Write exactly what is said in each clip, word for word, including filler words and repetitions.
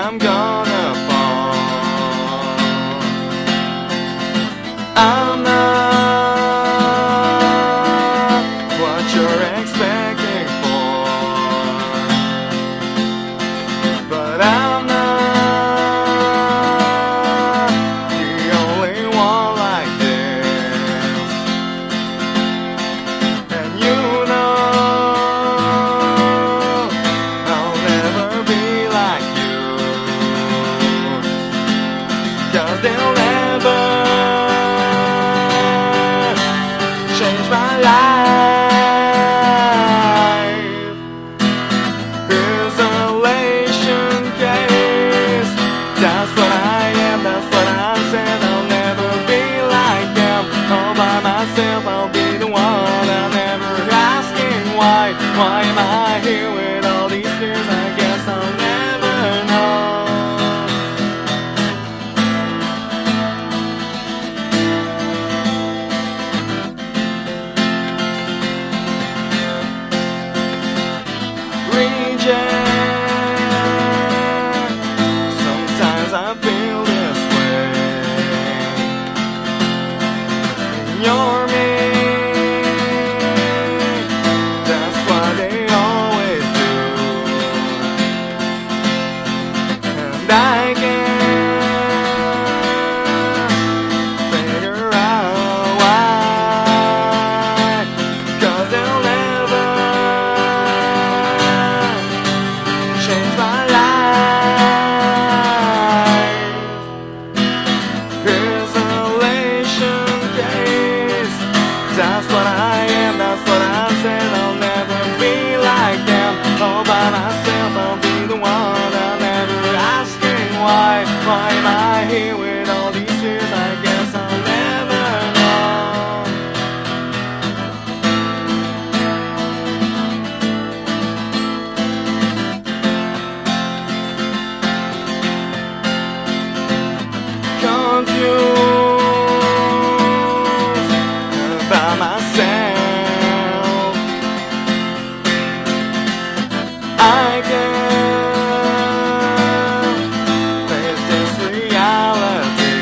I'm gonna fall. I'm not what you're expecting for, but I'm not the only one like this. And you know I'll never be like you, 'cause they'll never change my life. Isolation case, that's what I am, that's what I said. I'll never be like them. All by myself, I'll be the one. I'm never asking why. Why am I here with all these fears? I guess I'll never know. Sometimes I feel this way. You're me, that's what they always do. And I can't figure out why, 'cause they'll never change my life. Isolation case, that's what I am, that's what I said. I'll never be like them. All by myself, I'll be the one. I'm never asking why. Why am I here with all these fears? I guess I'll never know. Confused about myself, I can't face this reality.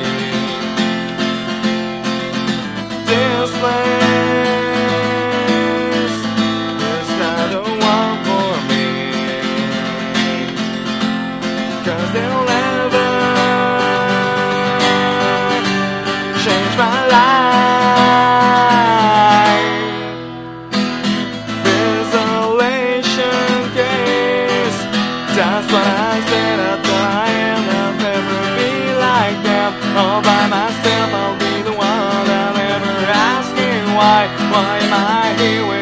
This place is not the one for me, 'cause they'll never change my life. Isolation case, that's what I said. That's what I am. I'll never be like them. All by myself, I'll be the one. I'm never asking why. Why am I here with